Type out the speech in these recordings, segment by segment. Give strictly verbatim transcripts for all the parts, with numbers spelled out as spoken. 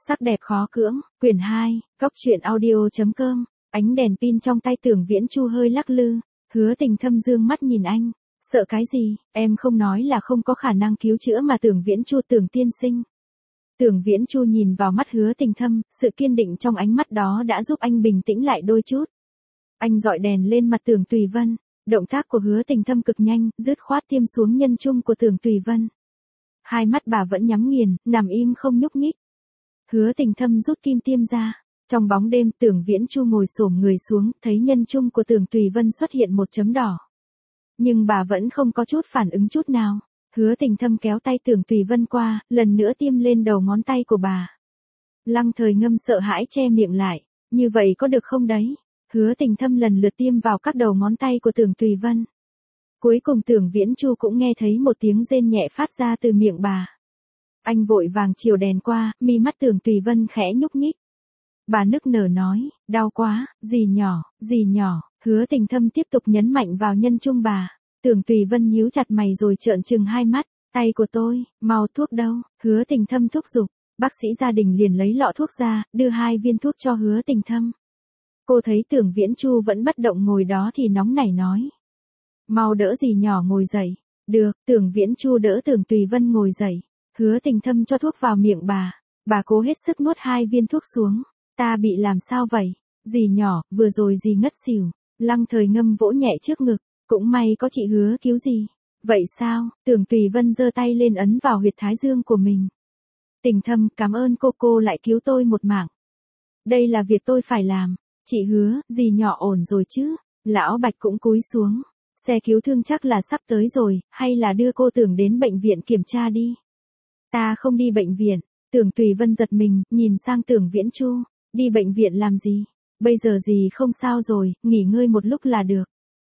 Sắc đẹp khó cưỡng, quyển hai, góc truyện audio.com, ánh đèn pin trong tay Tưởng Viễn Chu hơi lắc lư, Hứa Tình Thâm dương mắt nhìn anh, sợ cái gì, em không nói là không có khả năng cứu chữa mà Tưởng Viễn Chu Tưởng tiên sinh. Tưởng Viễn Chu nhìn vào mắt Hứa Tình Thâm, sự kiên định trong ánh mắt đó đã giúp anh bình tĩnh lại đôi chút. Anh dọi đèn lên mặt Tưởng Tùy Vân, động tác của Hứa Tình Thâm cực nhanh, dứt khoát tiêm xuống nhân trung của Tưởng Tùy Vân. Hai mắt bà vẫn nhắm nghiền, nằm im không nhúc nhích. Hứa Tình Thâm rút kim tiêm ra, trong bóng đêm Tưởng Viễn Chu ngồi xổm người xuống, thấy nhân trung của Tưởng Tùy Vân xuất hiện một chấm đỏ. Nhưng bà vẫn không có chút phản ứng chút nào. Hứa Tình Thâm kéo tay Tưởng Tùy Vân qua, lần nữa tiêm lên đầu ngón tay của bà. Lăng Thời Ngâm sợ hãi che miệng lại, như vậy có được không đấy? Hứa Tình Thâm lần lượt tiêm vào các đầu ngón tay của Tưởng Tùy Vân. Cuối cùng Tưởng Viễn Chu cũng nghe thấy một tiếng rên nhẹ phát ra từ miệng bà. Anh vội vàng chiều đèn qua, mi mắt Tưởng Tùy Vân khẽ nhúc nhích. Bà nức nở nói, đau quá, dì nhỏ, dì nhỏ. Hứa Tình Thâm tiếp tục nhấn mạnh vào nhân trung bà. Tưởng Tùy Vân nhíu chặt mày rồi trợn trừng hai mắt, tay của tôi, mau thuốc đâu? Hứa Tình Thâm thúc giục, bác sĩ gia đình liền lấy lọ thuốc ra, đưa hai viên thuốc cho Hứa Tình Thâm. Cô thấy Tưởng Viễn Chu vẫn bất động ngồi đó thì nóng nảy nói. Mau đỡ dì nhỏ ngồi dậy. Được, Tưởng Viễn Chu đỡ Tưởng Tùy Vân ngồi dậy. Hứa Tình Thâm cho thuốc vào miệng bà. Bà cố hết sức nuốt hai viên thuốc xuống. Ta bị làm sao vậy? Dì nhỏ, vừa rồi dì ngất xỉu. Lăng Thời Ngâm vỗ nhẹ trước ngực. Cũng may có chị Hứa cứu dì. Vậy sao? Tưởng Tùy Vân giơ tay lên ấn vào huyệt thái dương của mình. Tình Thâm, cảm ơn cô cô lại cứu tôi một mạng. Đây là việc tôi phải làm. Chị Hứa, dì nhỏ ổn rồi chứ? Lão Bạch cũng cúi xuống. Xe cứu thương chắc là sắp tới rồi, hay là đưa cô Tưởng đến bệnh viện kiểm tra đi. Ta không đi bệnh viện. Tưởng Tùy Vân giật mình, nhìn sang Tưởng Viễn Chu. Đi bệnh viện làm gì? Bây giờ dì không sao rồi, nghỉ ngơi một lúc là được.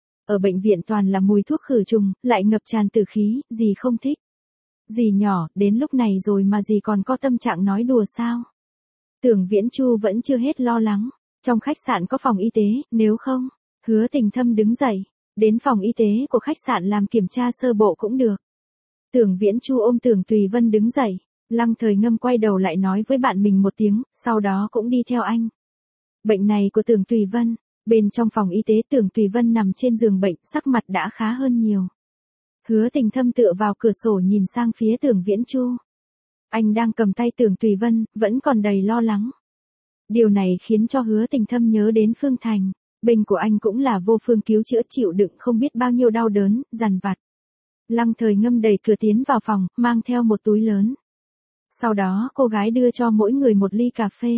Ở bệnh viện toàn là mùi thuốc khử trùng, lại ngập tràn tử khí, dì không thích. Dì nhỏ, đến lúc này rồi mà dì còn có tâm trạng nói đùa sao? Tưởng Viễn Chu vẫn chưa hết lo lắng. Trong khách sạn có phòng y tế, nếu không, Hứa Tình Thâm đứng dậy. Đến phòng y tế của khách sạn làm kiểm tra sơ bộ cũng được. Tưởng Viễn Chu ôm Tưởng Tùy Vân đứng dậy. Lăng Thời Ngâm quay đầu lại nói với bạn mình một tiếng, sau đó cũng đi theo anh. Bệnh này của Tưởng Tùy Vân. Bên trong phòng y tế Tưởng Tùy Vân nằm trên giường bệnh, sắc mặt đã khá hơn nhiều. Hứa Tình Thâm tựa vào cửa sổ nhìn sang phía Tưởng Viễn Chu. Anh đang cầm tay Tưởng Tùy Vân, vẫn còn đầy lo lắng. Điều này khiến cho Hứa Tình Thâm nhớ đến Phương Thành. Bên của anh cũng là vô phương cứu chữa chịu đựng không biết bao nhiêu đau đớn, dằn vặt. Lăng Thời Ngâm đẩy cửa tiến vào phòng, mang theo một túi lớn. Sau đó cô gái đưa cho mỗi người một ly cà phê.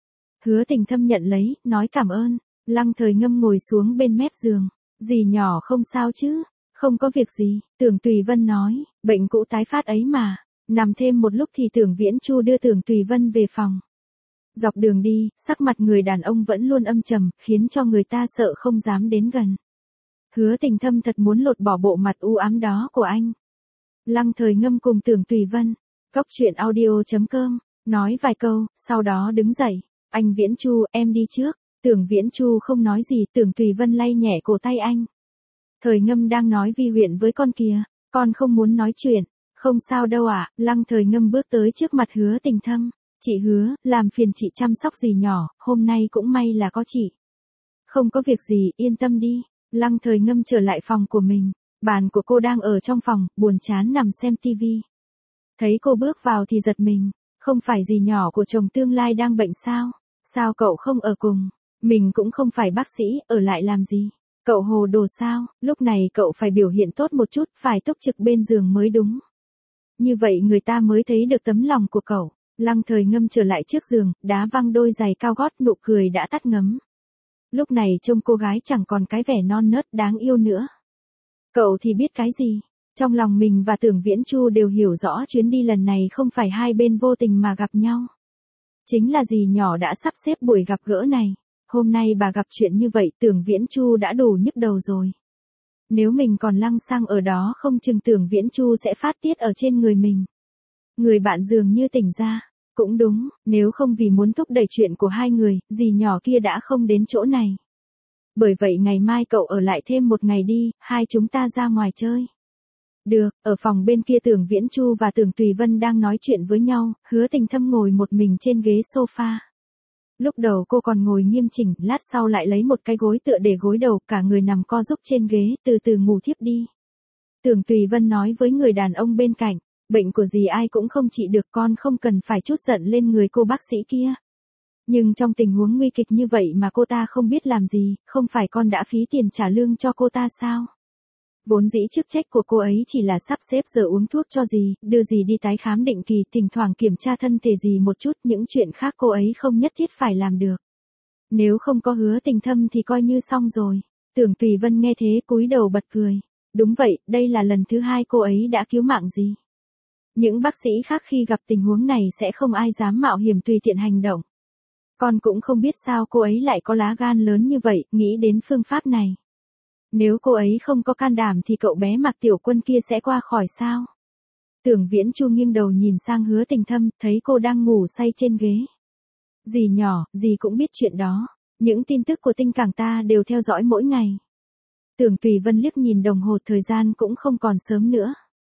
Hứa Tình Thâm nhận lấy, nói cảm ơn. Lăng Thời Ngâm ngồi xuống bên mép giường. Dì nhỏ không sao chứ? Không có việc gì, Tưởng Tùy Vân nói, bệnh cũ tái phát ấy mà. Nằm thêm một lúc thì Tưởng Viễn Chu đưa Tưởng Tùy Vân về phòng. Dọc đường đi, sắc mặt người đàn ông vẫn luôn âm trầm, khiến cho người ta sợ không dám đến gần. Hứa Tình Thâm thật muốn lột bỏ bộ mặt u ám đó của anh. Lăng Thời Ngâm cùng Tưởng Tùy Vân, góc truyện audio.com, nói vài câu, sau đó đứng dậy. Anh Viễn Chu, em đi trước. Tưởng Viễn Chu không nói gì, Tưởng Tùy Vân lay nhẹ cổ tay anh. Thời Ngâm đang nói vi huyện với con kìa, con không muốn nói chuyện. Không sao đâu ạ, à. Lăng Thời Ngâm bước tới trước mặt Hứa Tình Thâm. Chị Hứa, làm phiền chị chăm sóc dì nhỏ, hôm nay cũng may là có chị. Không có việc gì, yên tâm đi. Lăng Thời Ngâm trở lại phòng của mình. Bàn của cô đang ở trong phòng, buồn chán nằm xem tivi. Thấy cô bước vào thì giật mình. Không phải dì nhỏ của chồng tương lai đang bệnh sao? Sao cậu không ở cùng? Mình cũng không phải bác sĩ, ở lại làm gì? Cậu hồ đồ sao? Lúc này cậu phải biểu hiện tốt một chút, phải túc trực bên giường mới đúng. Như vậy người ta mới thấy được tấm lòng của cậu. Lăng Thời Ngâm trở lại trước giường, đá văng đôi giày cao gót, nụ cười đã tắt ngấm. Lúc này trông cô gái chẳng còn cái vẻ non nớt đáng yêu nữa. Cậu thì biết cái gì? Trong lòng mình và Tưởng Viễn Chu đều hiểu rõ chuyến đi lần này không phải hai bên vô tình mà gặp nhau. Chính là dì nhỏ đã sắp xếp buổi gặp gỡ này. Hôm nay bà gặp chuyện như vậy Tưởng Viễn Chu đã đủ nhức đầu rồi. Nếu mình còn lăng xăng ở đó không chừng Tưởng Viễn Chu sẽ phát tiết ở trên người mình. Người bạn dường như tỉnh ra. Cũng đúng, nếu không vì muốn thúc đẩy chuyện của hai người, dì nhỏ kia đã không đến chỗ này. Bởi vậy ngày mai cậu ở lại thêm một ngày đi, hai chúng ta ra ngoài chơi. Được, ở phòng bên kia Tưởng Viễn Chu và Tưởng Tùy Vân đang nói chuyện với nhau, Hứa Tình Thâm ngồi một mình trên ghế sofa. Lúc đầu cô còn ngồi nghiêm chỉnh, lát sau lại lấy một cái gối tựa để gối đầu, cả người nằm co rúm trên ghế, từ từ ngủ thiếp đi. Tưởng Tùy Vân nói với người đàn ông bên cạnh, bệnh của dì ai cũng không trị được, con không cần phải trút giận lên người cô bác sĩ kia. Nhưng trong tình huống nguy kịch như vậy mà cô ta không biết làm gì, không phải con đã phí tiền trả lương cho cô ta sao? Vốn dĩ chức trách của cô ấy chỉ là sắp xếp giờ uống thuốc cho dì, đưa dì đi tái khám định kỳ, thỉnh thoảng kiểm tra thân thể dì một chút, những chuyện khác cô ấy không nhất thiết phải làm được. Nếu không có Hứa Tình Thâm thì coi như xong rồi. Tưởng Tùy Vân nghe thế cúi đầu bật cười. Đúng vậy, đây là lần thứ hai cô ấy đã cứu mạng dì. Những bác sĩ khác khi gặp tình huống này sẽ không ai dám mạo hiểm tùy tiện hành động. Con cũng không biết sao cô ấy lại có lá gan lớn như vậy, nghĩ đến phương pháp này. Nếu cô ấy không có can đảm thì cậu bé Mạc Tiểu Quân kia sẽ qua khỏi sao? Tưởng Viễn Chu nghiêng đầu nhìn sang Hứa Tình Thâm, thấy cô đang ngủ say trên ghế. Dì nhỏ, dì cũng biết chuyện đó. Những tin tức của Tinh Cảng ta đều theo dõi mỗi ngày. Tưởng Tùy Vân liếc nhìn đồng hồ, thời gian cũng không còn sớm nữa.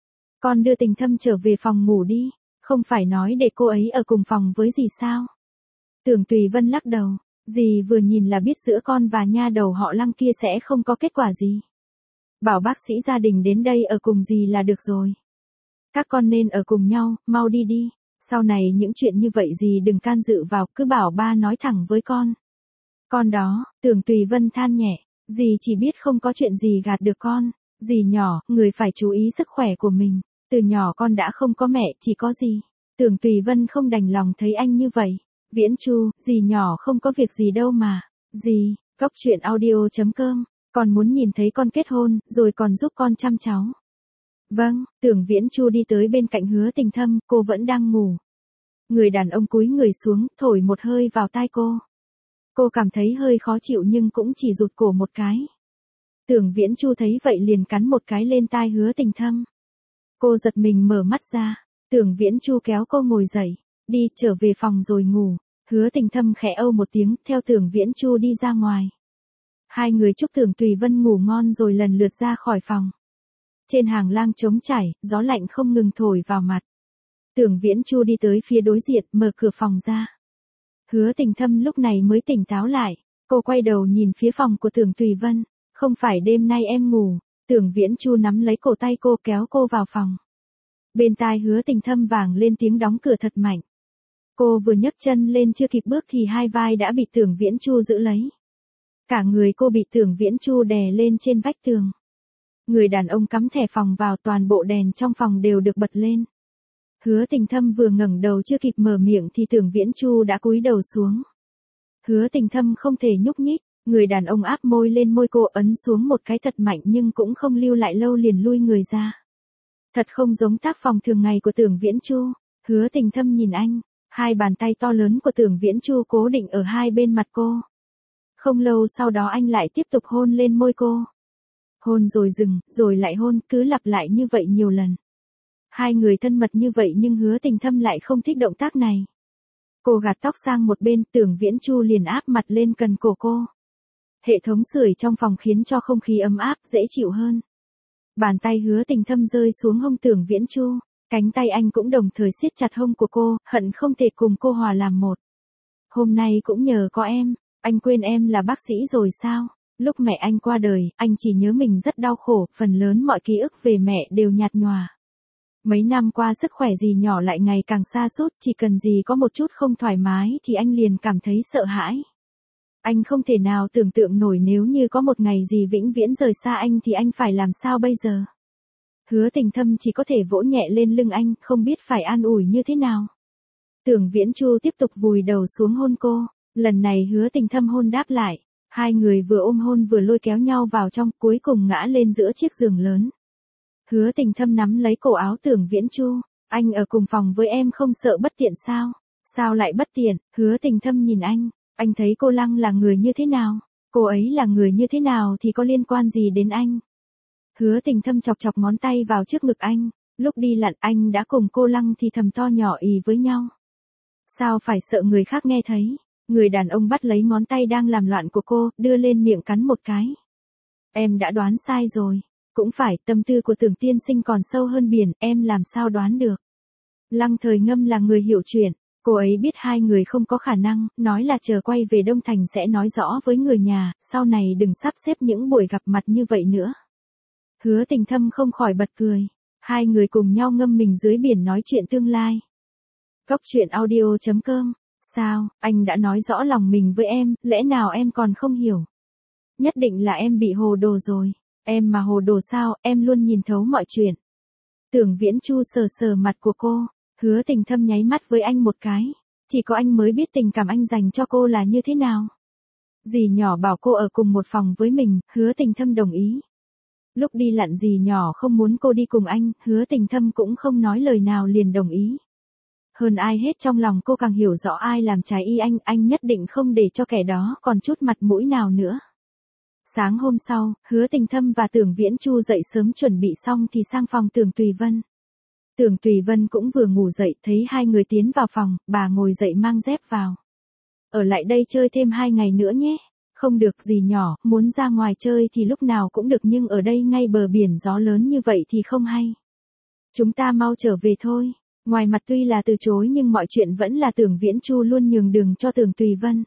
Con đưa Tình Thâm trở về phòng ngủ đi, không phải nói để cô ấy ở cùng phòng với dì sao? Tưởng Tùy Vân lắc đầu. Dì vừa nhìn là biết giữa con và nha đầu họ Lăng kia sẽ không có kết quả gì. Bảo bác sĩ gia đình đến đây ở cùng dì là được rồi. Các con nên ở cùng nhau, mau đi đi. Sau này những chuyện như vậy dì đừng can dự vào, cứ bảo ba nói thẳng với con. Con đó, Tưởng Tùy Vân than nhẹ, dì chỉ biết không có chuyện gì gạt được con. Dì nhỏ, người phải chú ý sức khỏe của mình. Từ nhỏ con đã không có mẹ, chỉ có dì. Tưởng Tùy Vân không đành lòng thấy anh như vậy. Viễn Chu, dì nhỏ không có việc gì đâu mà. Dì, Cóc Truyện Audio chấm com, con muốn nhìn thấy con kết hôn, rồi còn giúp con chăm cháu. Vâng, Tưởng Viễn Chu đi tới bên cạnh Hứa Tình Thâm, cô vẫn đang ngủ. Người đàn ông cúi người xuống, thổi một hơi vào tai cô. Cô cảm thấy hơi khó chịu nhưng cũng chỉ rụt cổ một cái. Tưởng Viễn Chu thấy vậy liền cắn một cái lên tai Hứa Tình Thâm. Cô giật mình mở mắt ra. Tưởng Viễn Chu kéo cô ngồi dậy. Đi, trở về phòng rồi ngủ. Hứa Tình Thâm khẽ âu một tiếng, theo Tưởng Viễn Chu đi ra ngoài. Hai người chúc Tưởng Tùy Vân ngủ ngon rồi lần lượt ra khỏi phòng. Trên hàng lang trống trải, gió lạnh không ngừng thổi vào mặt. Tưởng Viễn Chu đi tới phía đối diện, mở cửa phòng ra. Hứa Tình Thâm lúc này mới tỉnh táo lại. Cô quay đầu nhìn phía phòng của Tưởng Tùy Vân. Không phải đêm nay em ngủ. Tưởng Viễn Chu nắm lấy cổ tay cô kéo cô vào phòng. Bên tai Hứa Tình Thâm vang lên tiếng đóng cửa thật mạnh. Cô vừa nhấc chân lên chưa kịp bước thì hai vai đã bị Tưởng Viễn Chu giữ lấy. Cả người cô bị Tưởng Viễn Chu đè lên trên vách tường. Người đàn ông cắm thẻ phòng vào, toàn bộ đèn trong phòng đều được bật lên. Hứa Tình Thâm vừa ngẩng đầu chưa kịp mở miệng thì Tưởng Viễn Chu đã cúi đầu xuống. Hứa Tình Thâm không thể nhúc nhích, người đàn ông áp môi lên môi cô, ấn xuống một cái thật mạnh nhưng cũng không lưu lại lâu liền lui người ra. Thật không giống tác phòng thường ngày của Tưởng Viễn Chu. Hứa Tình Thâm nhìn anh. Hai bàn tay to lớn của Tưởng Viễn Chu cố định ở hai bên mặt cô. Không lâu sau đó anh lại tiếp tục hôn lên môi cô. Hôn rồi dừng, rồi lại hôn, cứ lặp lại như vậy nhiều lần. Hai người thân mật như vậy nhưng Hứa Tình Thâm lại không thích động tác này. Cô gạt tóc sang một bên, Tưởng Viễn Chu liền áp mặt lên cần cổ cô. Hệ thống sưởi trong phòng khiến cho không khí ấm áp, dễ chịu hơn. Bàn tay Hứa Tình Thâm rơi xuống hông Tưởng Viễn Chu. Cánh tay anh cũng đồng thời siết chặt hông của cô, hận không thể cùng cô hòa làm một. Hôm nay cũng nhờ có em, anh quên em là bác sĩ rồi sao? Lúc mẹ anh qua đời, anh chỉ nhớ mình rất đau khổ, phần lớn mọi ký ức về mẹ đều nhạt nhòa. Mấy năm qua sức khỏe dì nhỏ lại ngày càng sa sút, chỉ cần dì có một chút không thoải mái thì anh liền cảm thấy sợ hãi. Anh không thể nào tưởng tượng nổi nếu như có một ngày dì vĩnh viễn rời xa anh thì anh phải làm sao bây giờ? Hứa Tình Thâm chỉ có thể vỗ nhẹ lên lưng anh, không biết phải an ủi như thế nào. Tưởng Viễn Chu tiếp tục vùi đầu xuống hôn cô, lần này Hứa Tình Thâm hôn đáp lại, hai người vừa ôm hôn vừa lôi kéo nhau vào trong, cuối cùng ngã lên giữa chiếc giường lớn. Hứa Tình Thâm nắm lấy cổ áo Tưởng Viễn Chu, anh ở cùng phòng với em không sợ bất tiện sao? Sao lại bất tiện? Hứa Tình Thâm nhìn anh, anh thấy cô Lăng là người như thế nào? Cô ấy là người như thế nào thì có liên quan gì đến anh? Hứa Tình Thâm chọc chọc ngón tay vào trước ngực anh, lúc đi lặn anh đã cùng cô Lăng thì thầm to nhỏ ì với nhau. Sao phải sợ người khác nghe thấy? Người đàn ông bắt lấy ngón tay đang làm loạn của cô, đưa lên miệng cắn một cái. Em đã đoán sai rồi. Cũng phải, tâm tư của Tưởng tiên sinh còn sâu hơn biển, em làm sao đoán được. Lăng Thời Ngâm là người hiểu chuyện, cô ấy biết hai người không có khả năng, nói là chờ quay về Đông Thành sẽ nói rõ với người nhà, sau này đừng sắp xếp những buổi gặp mặt như vậy nữa. Hứa Tình Thâm không khỏi bật cười. Hai người cùng nhau ngâm mình dưới biển nói chuyện tương lai. Cốc truyện audio chấm com. Sao, anh đã nói rõ lòng mình với em, lẽ nào em còn không hiểu? Nhất định là em bị hồ đồ rồi. Em mà hồ đồ sao, em luôn nhìn thấu mọi chuyện. Tưởng Viễn Chu sờ sờ mặt của cô, Hứa Tình Thâm nháy mắt với anh một cái. Chỉ có anh mới biết tình cảm anh dành cho cô là như thế nào. Dì nhỏ bảo cô ở cùng một phòng với mình, Hứa Tình Thâm đồng ý. Lúc đi lặn dì nhỏ không muốn cô đi cùng anh, Hứa Tình Thâm cũng không nói lời nào liền đồng ý. Hơn ai hết trong lòng cô càng hiểu rõ ai làm trái y anh, anh nhất định không để cho kẻ đó còn chút mặt mũi nào nữa. Sáng hôm sau, Hứa Tình Thâm và Tưởng Viễn Chu dậy sớm chuẩn bị xong thì sang phòng Tưởng Tùy Vân. Tưởng Tùy Vân cũng vừa ngủ dậy, thấy hai người tiến vào phòng, bà ngồi dậy mang dép vào. Ở lại đây chơi thêm hai ngày nữa nhé. Không được gì nhỏ, muốn ra ngoài chơi thì lúc nào cũng được nhưng ở đây ngay bờ biển gió lớn như vậy thì không hay. Chúng ta mau trở về thôi. Ngoài mặt tuy là từ chối nhưng mọi chuyện vẫn là Tưởng Viễn Chu luôn nhường đường cho Tưởng Tùy Vân.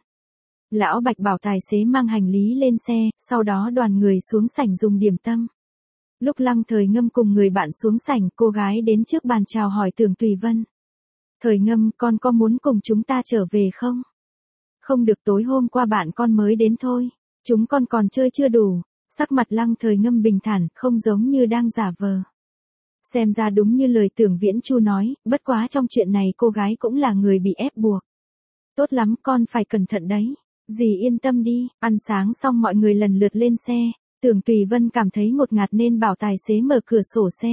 Lão Bạch bảo tài xế mang hành lý lên xe, sau đó đoàn người xuống sảnh dùng điểm tâm. Lúc Lăng Thời Ngâm cùng người bạn xuống sảnh, cô gái đến trước bàn chào hỏi Tưởng Tùy Vân. Thời Ngâm, con có muốn cùng chúng ta trở về không? Không được, tối hôm qua bạn con mới đến thôi. Chúng con còn chơi chưa đủ. Sắc mặt Lăng Thời Ngâm bình thản, không giống như đang giả vờ. Xem ra đúng như lời Tưởng Viễn Chu nói, bất quá trong chuyện này cô gái cũng là người bị ép buộc. Tốt lắm, con phải cẩn thận đấy. Dì yên tâm đi. Ăn sáng xong mọi người lần lượt lên xe. Tưởng Tùy Vân cảm thấy ngột ngạt nên bảo tài xế mở cửa sổ xe.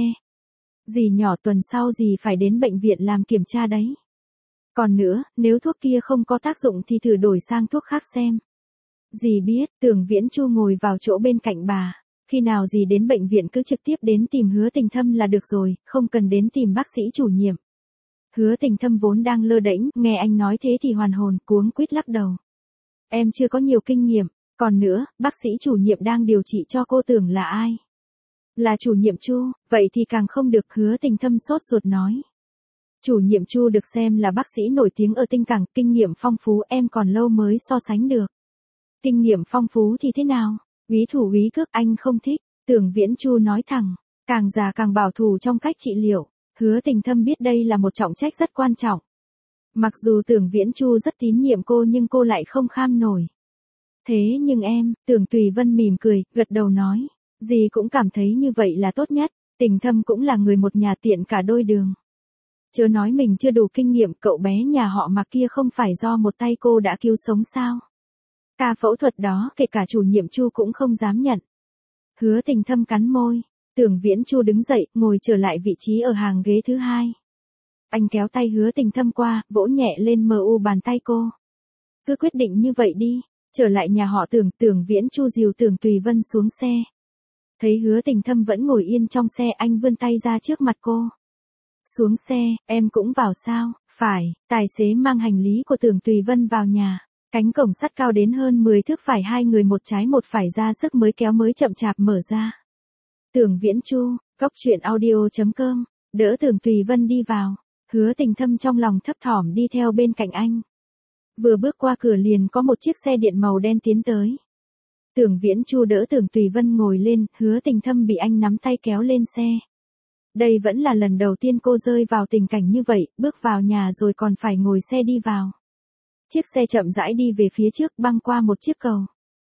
Dì nhỏ, tuần sau dì phải đến bệnh viện làm kiểm tra đấy. Còn nữa, nếu thuốc kia không có tác dụng thì thử đổi sang thuốc khác xem. Dì biết. Tưởng Viễn Chu ngồi vào chỗ bên cạnh bà. Khi nào dì đến bệnh viện cứ trực tiếp đến tìm Hứa Tình Thâm là được rồi, không cần đến tìm bác sĩ chủ nhiệm. Hứa Tình Thâm vốn đang lơ đễnh, nghe anh nói thế thì hoàn hồn, cuống quýt lắc đầu. Em chưa có nhiều kinh nghiệm, còn nữa, bác sĩ chủ nhiệm đang điều trị cho cô tưởng là ai? Là chủ nhiệm Chu, vậy thì càng không được. Hứa Tình Thâm sốt ruột nói. Chủ nhiệm Chu được xem là bác sĩ nổi tiếng ở Tinh Cảng, kinh nghiệm phong phú, em còn lâu mới so sánh được. Kinh nghiệm phong phú thì thế nào? Úy thủ úy cước anh không thích. Tưởng Viễn Chu nói thẳng, càng già càng bảo thủ trong cách trị liệu. Hứa Tình Thâm biết đây là một trọng trách rất quan trọng. Mặc dù Tưởng Viễn Chu rất tín nhiệm cô nhưng cô lại không kham nổi. Thế nhưng em, Tưởng Tùy Vân mỉm cười, gật đầu nói. Dì cũng cảm thấy như vậy là tốt nhất. Tình Thâm cũng là người một nhà tiện cả đôi đường. Chớ nói mình chưa đủ kinh nghiệm, cậu bé nhà họ Mạc kia không phải do một tay cô đã cứu sống sao? Ca phẫu thuật đó kể cả chủ nhiệm Chu cũng không dám nhận. Hứa Tình Thâm cắn môi. Tưởng Viễn Chu đứng dậy, ngồi trở lại vị trí ở hàng ghế thứ hai. Anh kéo tay Hứa Tình Thâm qua, vỗ nhẹ lên mờ u bàn tay cô. Cứ quyết định như vậy đi. Trở lại nhà họ Tưởng, Tưởng Viễn Chu dìu Tưởng Tùy Vân xuống xe. Thấy Hứa Tình Thâm vẫn ngồi yên trong xe, anh vươn tay ra trước mặt cô. Xuống xe, em cũng vào sao? Phải. Tài xế mang hành lý của Tưởng Tùy Vân vào nhà. Cánh cổng sắt cao đến hơn mười thước phải hai người một trái một phải ra sức mới kéo mới chậm chạp mở ra. Tưởng Viễn Chu, cốc truyện audio chấm com, đỡ Tưởng Tùy Vân đi vào. Hứa Tình Thâm trong lòng thấp thỏm đi theo bên cạnh anh. Vừa bước qua cửa liền có một chiếc xe điện màu đen tiến tới. Tưởng Viễn Chu đỡ Tưởng Tùy Vân ngồi lên, Hứa Tình Thâm bị anh nắm tay kéo lên xe. Đây vẫn là lần đầu tiên cô rơi vào tình cảnh như vậy, bước vào nhà rồi còn phải ngồi xe đi vào. Chiếc xe chậm rãi đi về phía trước, băng qua một chiếc cầu.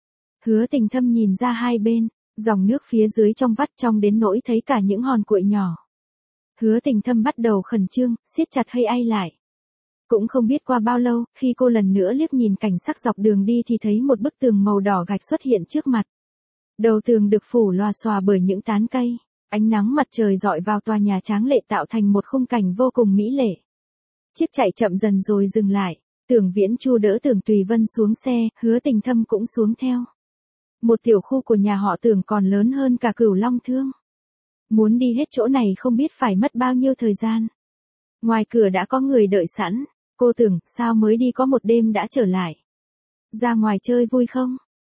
Hứa Tình Thâm nhìn ra hai bên, dòng nước phía dưới trong vắt trong đến nỗi thấy cả những hòn cuội nhỏ. Hứa Tình Thâm bắt đầu khẩn trương, siết chặt hay ai lại. Cũng không biết qua bao lâu, khi cô lần nữa liếc nhìn cảnh sắc dọc đường đi thì thấy một bức tường màu đỏ gạch xuất hiện trước mặt. Đầu tường được phủ lòa xòa bởi những tán cây. Ánh nắng mặt trời rọi vào tòa nhà tráng lệ tạo thành một khung cảnh vô cùng mỹ lệ. Chiếc chạy chậm dần rồi dừng lại. Tưởng Viễn Chu đỡ Tưởng Tùy Vân xuống xe, Hứa Tình Thâm cũng xuống theo. Một tiểu khu của nhà họ Tưởng còn lớn hơn cả Cửu Long Thương. Muốn đi hết chỗ này không biết phải mất bao nhiêu thời gian. Ngoài cửa đã có người đợi sẵn. Cô Tưởng, sao mới đi có một đêm đã trở lại? Ra ngoài chơi vui không?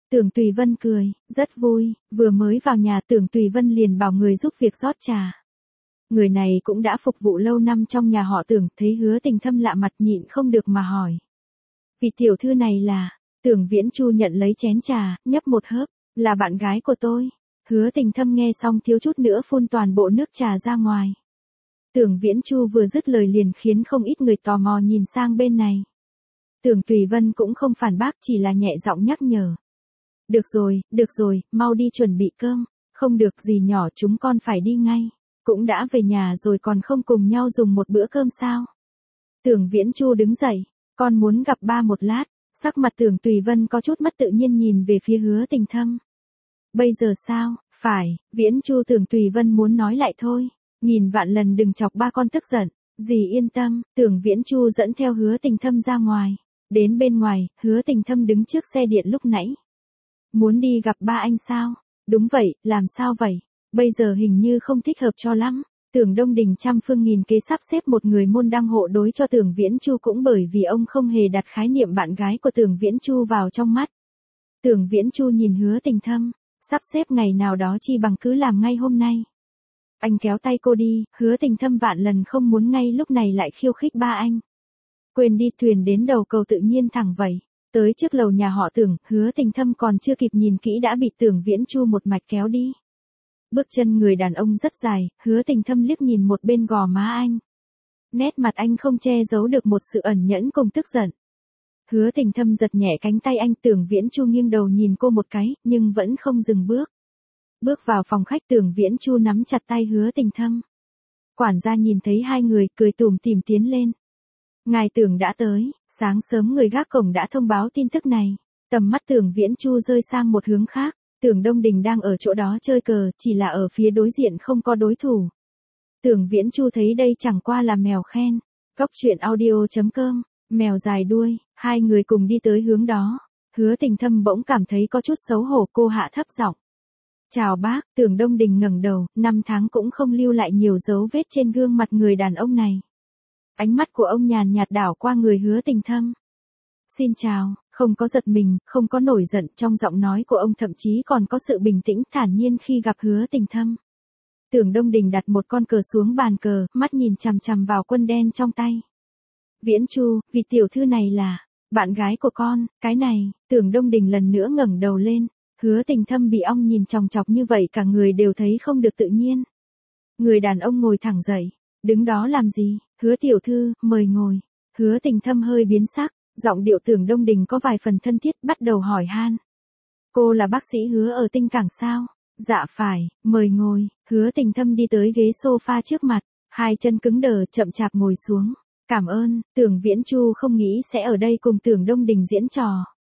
Tưởng Tùy Vân cười, rất vui, vừa mới vào nhà Tưởng Tùy Vân liền bảo người giúp việc rót trà. Người này cũng đã phục vụ lâu năm trong nhà họ Tưởng, thấy Hứa Tình Thâm lạ mặt nhịn không được mà hỏi. Vị tiểu thư này là, Tưởng Viễn Chu nhận lấy chén trà, nhấp một hớp, là bạn gái của tôi. Hứa Tình Thâm nghe xong thiếu chút nữa phun toàn bộ nước trà ra ngoài. Tưởng Viễn Chu vừa dứt lời liền khiến không ít người tò mò nhìn sang bên này. Tưởng Tùy Vân cũng không phản bác, chỉ là nhẹ giọng nhắc nhở. Được rồi, được rồi, mau đi chuẩn bị cơm, không được gì nhỏ chúng con phải đi ngay, cũng đã về nhà rồi còn không cùng nhau dùng một bữa cơm sao. Tưởng Viễn Chu đứng dậy, con muốn gặp ba một lát, sắc mặt Tưởng Tùy Vân có chút mất tự nhiên nhìn về phía Hứa Tình Thâm. Bây giờ sao, phải, Viễn Chu Tưởng Tùy Vân muốn nói lại thôi, nghìn vạn lần đừng chọc ba con tức giận, dì yên tâm, Tưởng Viễn Chu dẫn theo Hứa Tình Thâm ra ngoài, đến bên ngoài, Hứa Tình Thâm đứng trước xe điện lúc nãy. Muốn đi gặp ba anh sao? Đúng vậy, làm sao vậy? Bây giờ hình như không thích hợp cho lắm. Tưởng Đông Đình trăm phương nghìn kế sắp xếp một người môn đăng hộ đối cho Tưởng Viễn Chu cũng bởi vì ông không hề đặt khái niệm bạn gái của Tưởng Viễn Chu vào trong mắt. Tưởng Viễn Chu nhìn Hứa Tình Thâm, sắp xếp ngày nào đó chi bằng cứ làm ngay hôm nay. Anh kéo tay cô đi, Hứa Tình Thâm vạn lần không muốn ngay lúc này lại khiêu khích ba anh. Quên đi, thuyền đến đầu cầu tự nhiên thẳng vậy. Tới trước lầu nhà họ Tưởng, Hứa Tình Thâm còn chưa kịp nhìn kỹ đã bị Tưởng Viễn Chu một mạch kéo đi. Bước chân người đàn ông rất dài, Hứa Tình Thâm liếc nhìn một bên gò má anh. Nét mặt anh không che giấu được một sự ẩn nhẫn cùng tức giận. Hứa Tình Thâm giật nhẹ cánh tay anh, Tưởng Viễn Chu nghiêng đầu nhìn cô một cái, nhưng vẫn không dừng bước. Bước vào phòng khách, Tưởng Viễn Chu nắm chặt tay Hứa Tình Thâm. Quản gia nhìn thấy hai người, cười tủm tỉm tiến lên. Ngài Tưởng đã tới, sáng sớm người gác cổng đã thông báo tin tức này. Tầm mắt Tưởng Viễn Chu rơi sang một hướng khác, Tưởng Đông Đình đang ở chỗ đó chơi cờ, chỉ là ở phía đối diện không có đối thủ. Tưởng Viễn Chu thấy đây chẳng qua là mèo khen. Cóc truyện audio chấm com, mèo dài đuôi, hai người cùng đi tới hướng đó. Hứa Tình Thâm bỗng cảm thấy có chút xấu hổ, cô hạ thấp giọng. Chào bác, Tưởng Đông Đình ngẩng đầu, năm tháng cũng không lưu lại nhiều dấu vết trên gương mặt người đàn ông này. Ánh mắt của ông nhàn nhạt đảo qua người Hứa Tình Thâm. Xin chào, không có giật mình, không có nổi giận, trong giọng nói của ông thậm chí còn có sự bình tĩnh thản nhiên khi gặp Hứa Tình Thâm. Tưởng Đông Đình đặt một con cờ xuống bàn cờ, mắt nhìn chằm chằm vào quân đen trong tay. Viễn Chu, vị tiểu thư này là bạn gái của con, cái này, Tưởng Đông Đình lần nữa ngẩng đầu lên. Hứa Tình Thâm bị ông nhìn chòng chọc như vậy cả người đều thấy không được tự nhiên. Người đàn ông ngồi thẳng dậy, đứng đó làm gì? Hứa tiểu thư, mời ngồi. Hứa Tình Thâm hơi biến sắc, giọng điệu Tưởng Đông Đình có vài phần thân thiết, bắt đầu hỏi han. Cô là bác sĩ Hứa ở Tinh Cảng sao? Dạ phải, mời ngồi. Hứa Tình Thâm đi tới ghế sofa trước mặt, hai chân cứng đờ chậm chạp ngồi xuống. Cảm ơn, Tưởng Viễn Chu không nghĩ sẽ ở đây cùng Tưởng Đông Đình diễn trò.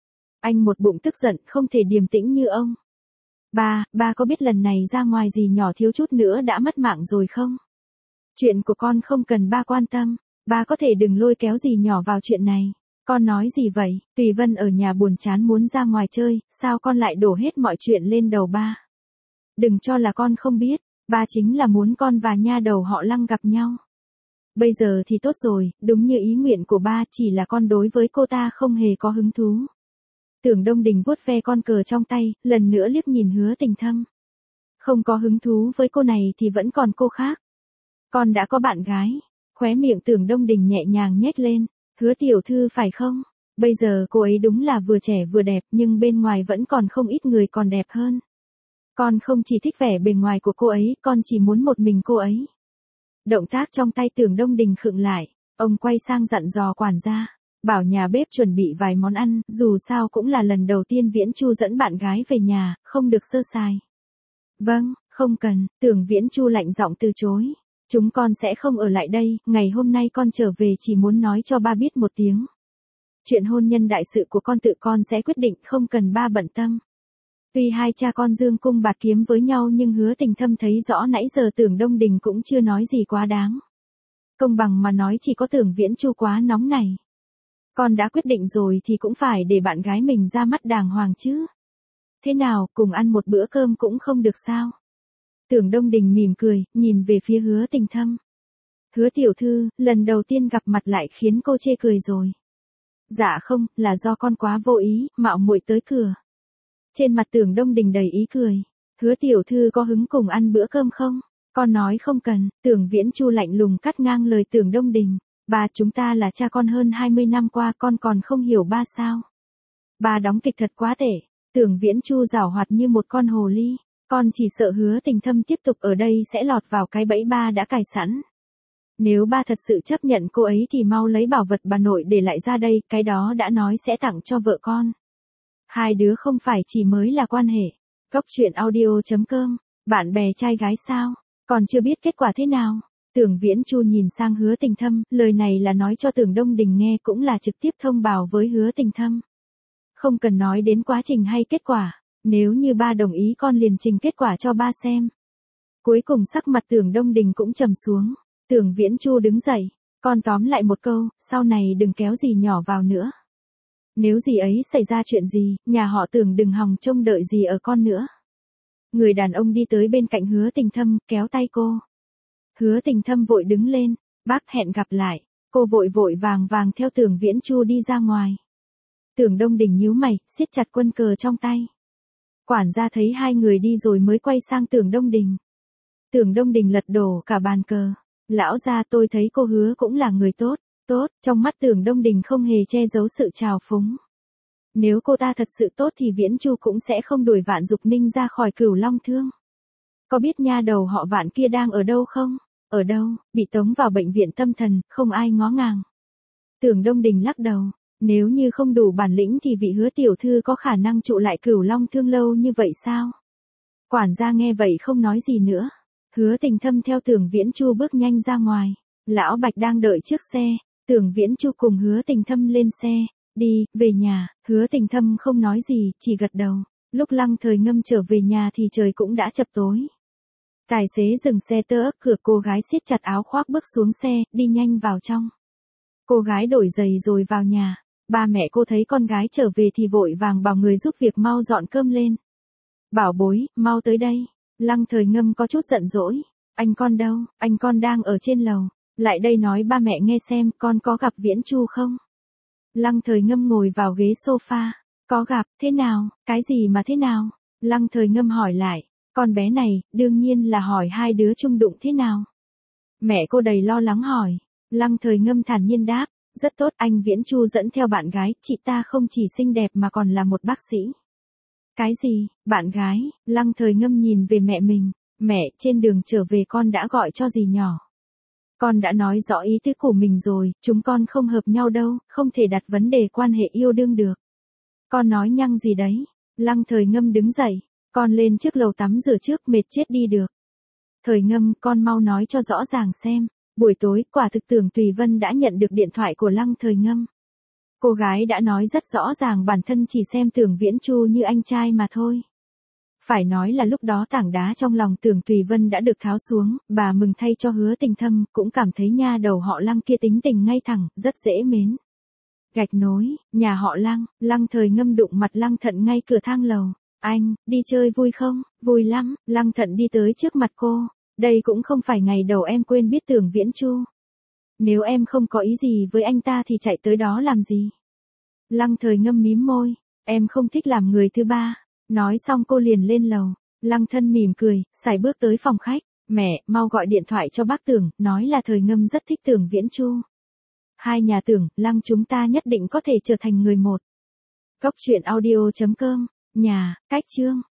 Anh một bụng tức giận, không thể điềm tĩnh như ông. Ba, ba có biết lần này ra ngoài gì nhỏ thiếu chút nữa đã mất mạng rồi không? Chuyện của con không cần ba quan tâm, ba có thể đừng lôi kéo gì nhỏ vào chuyện này. Con nói gì vậy? Tùy Vân ở nhà buồn chán muốn ra ngoài chơi, sao con lại đổ hết mọi chuyện lên đầu ba? Đừng cho là con không biết, ba chính là muốn con và nha đầu họ Lăng gặp nhau. Bây giờ thì tốt rồi, đúng như ý nguyện của ba, chỉ là con đối với cô ta không hề có hứng thú. Tưởng Đông Đình vuốt ve con cờ trong tay, lần nữa liếc nhìn Hứa Tình Thâm. Không có hứng thú với cô này thì vẫn còn cô khác. Con đã có bạn gái. Khóe miệng Tưởng Đông Đình nhẹ nhàng nhếch lên. Hứa tiểu thư phải không? Bây giờ cô ấy đúng là vừa trẻ vừa đẹp, nhưng bên ngoài vẫn còn không ít người còn đẹp hơn. Con không chỉ thích vẻ bề ngoài của cô ấy, con chỉ muốn một mình cô ấy. Động tác trong tay Tưởng Đông Đình khựng lại, ông quay sang dặn dò quản gia. Bảo nhà bếp chuẩn bị vài món ăn, dù sao cũng là lần đầu tiên Viễn Chu dẫn bạn gái về nhà, không được sơ sài. Vâng, không cần, Tưởng Viễn Chu lạnh giọng từ chối. Chúng con sẽ không ở lại đây, ngày hôm nay con trở về chỉ muốn nói cho ba biết một tiếng. Chuyện hôn nhân đại sự của con tự con sẽ quyết định, không cần ba bận tâm. Tuy hai cha con dương cung bạt kiếm với nhau nhưng Hứa Tình Thâm thấy rõ nãy giờ Tưởng Đông Đình cũng chưa nói gì quá đáng. Công bằng mà nói chỉ có Tưởng Viễn Chu quá nóng này. Con đã quyết định rồi thì cũng phải để bạn gái mình ra mắt đàng hoàng chứ. Thế nào, cùng ăn một bữa cơm cũng không được sao? Tưởng Đông Đình mỉm cười, nhìn về phía Hứa Tình Thâm. Hứa tiểu thư, lần đầu tiên gặp mặt lại khiến cô chê cười rồi. Dạ không, là do con quá vô ý, mạo muội tới cửa. Trên mặt Tưởng Đông Đình đầy ý cười. Hứa tiểu thư có hứng cùng ăn bữa cơm không? Con nói không cần, Tưởng Viễn Chu lạnh lùng cắt ngang lời Tưởng Đông Đình. Ba chúng ta là cha con hơn hai mươi năm qua con còn không hiểu ba sao? Ba đóng kịch thật quá tệ. Tưởng Viễn Chu giảo hoạt như một con hồ ly. Con chỉ sợ Hứa Tình Thâm tiếp tục ở đây sẽ lọt vào cái bẫy ba đã cài sẵn. Nếu ba thật sự chấp nhận cô ấy thì mau lấy bảo vật bà nội để lại ra đây, cái đó đã nói sẽ tặng cho vợ con. Hai đứa không phải chỉ mới là quan hệ. Cốc truyện audio chấm com, bạn bè trai gái sao? Còn chưa biết kết quả thế nào? Tưởng Viễn Chu nhìn sang Hứa Tình Thâm, lời này là nói cho Tưởng Đông Đình nghe cũng là trực tiếp thông báo với Hứa Tình Thâm. Không cần nói đến quá trình hay kết quả, nếu như ba đồng ý con liền trình kết quả cho ba xem. Cuối cùng sắc mặt Tưởng Đông Đình cũng trầm xuống. Tưởng Viễn Chu đứng dậy, con tóm lại một câu, sau này đừng kéo dì nhỏ vào nữa. Nếu dì ấy xảy ra chuyện gì, nhà họ Tưởng đừng hòng trông đợi dì ở con nữa. Người đàn ông đi tới bên cạnh Hứa Tình Thâm, kéo tay cô. Hứa Tình Thâm vội đứng lên, bác hẹn gặp lại. Cô vội vội vàng vàng theo Tưởng Viễn Chu đi ra ngoài. Tưởng Đông Đình nhíu mày, siết chặt quân cờ trong tay. Quản gia thấy hai người đi rồi mới quay sang Tưởng Đông Đình. Tưởng Đông Đình lật đổ cả bàn cờ. Lão gia, tôi thấy cô Hứa cũng là người tốt, tốt, trong mắt Tưởng Đông Đình không hề che giấu sự trào phúng. Nếu cô ta thật sự tốt thì Viễn Chu cũng sẽ không đuổi Vạn Dục Ninh ra khỏi Cửu Long Thương. Có biết nha đầu họ Vạn kia đang ở đâu không? Ở đâu? Bị tống vào bệnh viện tâm thần, không ai ngó ngàng. Tưởng Đông Đình lắc đầu, nếu như không đủ bản lĩnh thì vị Hứa tiểu thư có khả năng trụ lại Cửu Long Thương lâu như vậy sao? Quản gia nghe vậy không nói gì nữa. Hứa Tình Thâm theo Tưởng Viễn Chu bước nhanh ra ngoài. Lão Bạch đang đợi trước xe. Tưởng Viễn Chu cùng Hứa Tình Thâm lên xe. Đi, về nhà. Hứa Tình Thâm không nói gì, chỉ gật đầu. Lúc Lăng Thời Ngâm trở về nhà thì trời cũng đã chập tối. Tài xế dừng xe tơ ấp cửa, cô gái siết chặt áo khoác bước xuống xe, đi nhanh vào trong. Cô gái đổi giày rồi vào nhà. Ba mẹ cô thấy con gái trở về thì vội vàng bảo người giúp việc mau dọn cơm lên. Bảo bối, mau tới đây. Lăng Thời Ngâm có chút giận dỗi. Anh con đâu? Anh con đang ở trên lầu. Lại đây nói ba mẹ nghe xem con có gặp Viễn Chu không? Lăng Thời Ngâm ngồi vào ghế sofa. Có gặp, thế nào? Cái gì mà thế nào? Lăng Thời Ngâm hỏi lại. Con bé này, đương nhiên là hỏi hai đứa chung đụng thế nào? Mẹ cô đầy lo lắng hỏi. Lăng Thời Ngâm thản nhiên đáp. Rất tốt, anh Viễn Chu dẫn theo bạn gái, chị ta không chỉ xinh đẹp mà còn là một bác sĩ. Cái gì, bạn gái? Lăng Thời Ngâm nhìn về mẹ mình. Mẹ, trên đường trở về con đã gọi cho dì nhỏ. Con đã nói rõ ý tứ của mình rồi, chúng con không hợp nhau đâu, không thể đặt vấn đề quan hệ yêu đương được. Con nói nhăng gì đấy? Lăng Thời Ngâm đứng dậy. Con lên trước lầu tắm rửa trước, mệt chết đi được. Thời Ngâm, con mau nói cho rõ ràng xem. Buổi tối, quả thực Tưởng Tùy Vân đã nhận được điện thoại của Lăng Thời Ngâm. Cô gái đã nói rất rõ ràng bản thân chỉ xem Tưởng Viễn Chu như anh trai mà thôi. Phải nói là lúc đó tảng đá trong lòng Tưởng Tùy Vân đã được tháo xuống, bà mừng thay cho Hứa Tình Thâm, cũng cảm thấy nha đầu họ Lăng kia tính tình ngay thẳng, rất dễ mến. Gạch nối, nhà họ Lăng, Lăng Thời Ngâm đụng mặt Lăng Thận ngay cửa thang lầu. Anh, đi chơi vui không? Vui lắm. Lăng Thận đi tới trước mặt cô. Đây cũng không phải ngày đầu em quên biết Tưởng Viễn Chu. Nếu em không có ý gì với anh ta thì chạy tới đó làm gì? Lăng Thời Ngâm mím môi. Em không thích làm người thứ ba. Nói xong cô liền lên lầu. Lăng Thân mỉm cười, sải bước tới phòng khách. Mẹ, mau gọi điện thoại cho bác Tưởng, nói là Thời Ngâm rất thích Tưởng Viễn Chu. Hai nhà Tưởng, Lăng chúng ta nhất định có thể trở thành người một. Cốc truyện audio chấm com, nhà, cách chương.